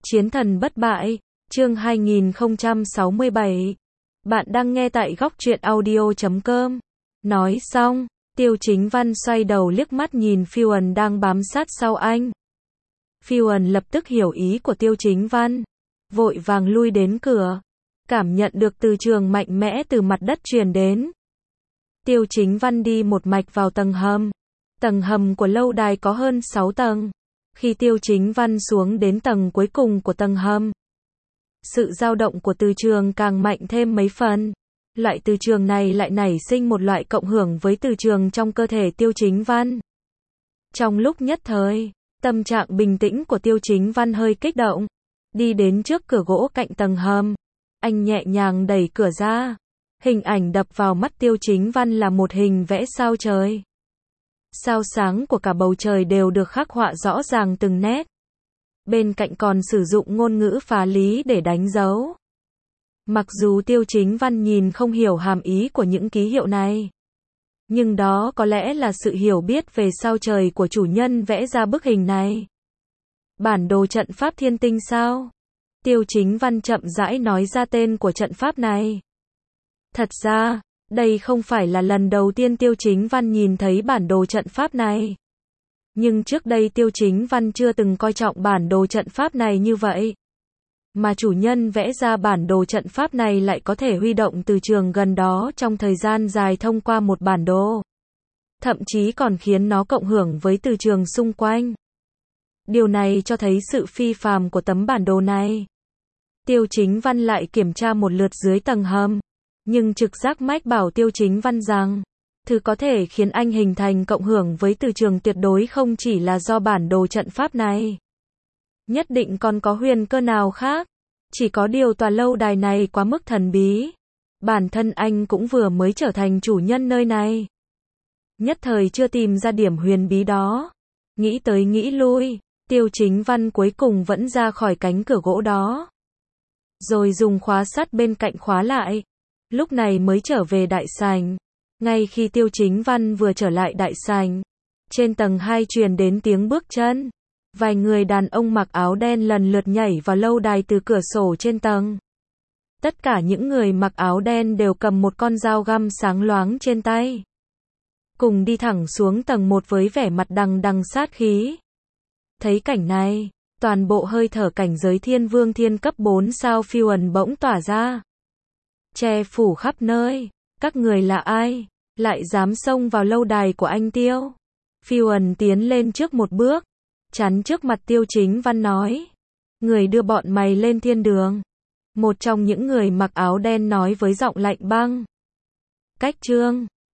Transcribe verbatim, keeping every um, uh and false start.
Chiến thần bất bại, chương hai nghìn không trăm sáu mươi bảy. Bạn đang nghe tại góc truyện audio chấm com. Nói xong, Tiêu Chính Văn xoay đầu liếc mắt nhìn Phiêu Ẩn đang bám sát sau anh. Phiêu Ẩn lập tức hiểu ý của Tiêu Chính Văn, vội vàng lui đến cửa, cảm nhận được từ trường mạnh mẽ từ mặt đất truyền đến. Tiêu Chính Văn đi một mạch vào tầng hầm. Tầng hầm của lâu đài có hơn sáu tầng. Khi Tiêu Chính Văn xuống đến tầng cuối cùng của tầng hầm, sự dao động của từ trường càng mạnh thêm mấy phần. Loại từ trường này lại nảy sinh một loại cộng hưởng với từ trường trong cơ thể Tiêu Chính Văn. Trong lúc nhất thời, tâm trạng bình tĩnh của Tiêu Chính Văn hơi kích động. Đi đến trước cửa gỗ cạnh tầng hầm, anh nhẹ nhàng đẩy cửa ra. Hình ảnh đập vào mắt Tiêu Chính Văn là một hình vẽ sao trời. Sao sáng của cả bầu trời đều được khắc họa rõ ràng từng nét. Bên cạnh còn sử dụng ngôn ngữ phá lý để đánh dấu. Mặc dù Tiêu Chính Văn nhìn không hiểu hàm ý của những ký hiệu này, nhưng đó có lẽ là sự hiểu biết về sao trời của chủ nhân vẽ ra bức hình này. Bản đồ trận pháp thiên tinh sao? Tiêu Chính Văn chậm rãi nói ra tên của trận pháp này. Thật ra, đây không phải là lần đầu tiên Tiêu Chính Văn nhìn thấy bản đồ trận pháp này. Nhưng trước đây Tiêu Chính Văn chưa từng coi trọng bản đồ trận pháp này như vậy. Mà chủ nhân vẽ ra bản đồ trận pháp này lại có thể huy động từ trường gần đó trong thời gian dài thông qua một bản đồ. Thậm chí còn khiến nó cộng hưởng với từ trường xung quanh. Điều này cho thấy sự phi phàm của tấm bản đồ này. Tiêu Chính Văn lại kiểm tra một lượt dưới tầng hầm. Nhưng trực giác mách bảo Tiêu Chính Văn rằng, thứ có thể khiến anh hình thành cộng hưởng với từ trường tuyệt đối không chỉ là do bản đồ trận pháp này. Nhất định còn có huyền cơ nào khác. Chỉ có điều tòa lâu đài này quá mức thần bí. Bản thân anh cũng vừa mới trở thành chủ nhân nơi này. Nhất thời chưa tìm ra điểm huyền bí đó. Nghĩ tới nghĩ lui, Tiêu Chính Văn cuối cùng vẫn ra khỏi cánh cửa gỗ đó. Rồi dùng khóa sắt bên cạnh khóa lại. Lúc này mới trở về đại sảnh. Ngay khi Tiêu Chính Văn vừa trở lại đại sảnh, trên tầng hai truyền đến tiếng bước chân. Vài người đàn ông mặc áo đen lần lượt nhảy vào lâu đài từ cửa sổ trên tầng. Tất cả những người mặc áo đen đều cầm một con dao găm sáng loáng trên tay. Cùng đi thẳng xuống tầng một với vẻ mặt đằng đằng sát khí. Thấy cảnh này, toàn bộ hơi thở cảnh giới thiên vương thiên cấp bốn sao Phiêu Ẩn bỗng tỏa ra. Che phủ khắp nơi. Các người là ai? Lại dám xông vào lâu đài của anh Tiêu? Phiêu Ẩn tiến lên trước một bước, chắn trước mặt Tiêu Chính Văn nói. Người đưa bọn mày lên thiên đường. Một trong những người mặc áo đen nói với giọng lạnh băng. Cách trương,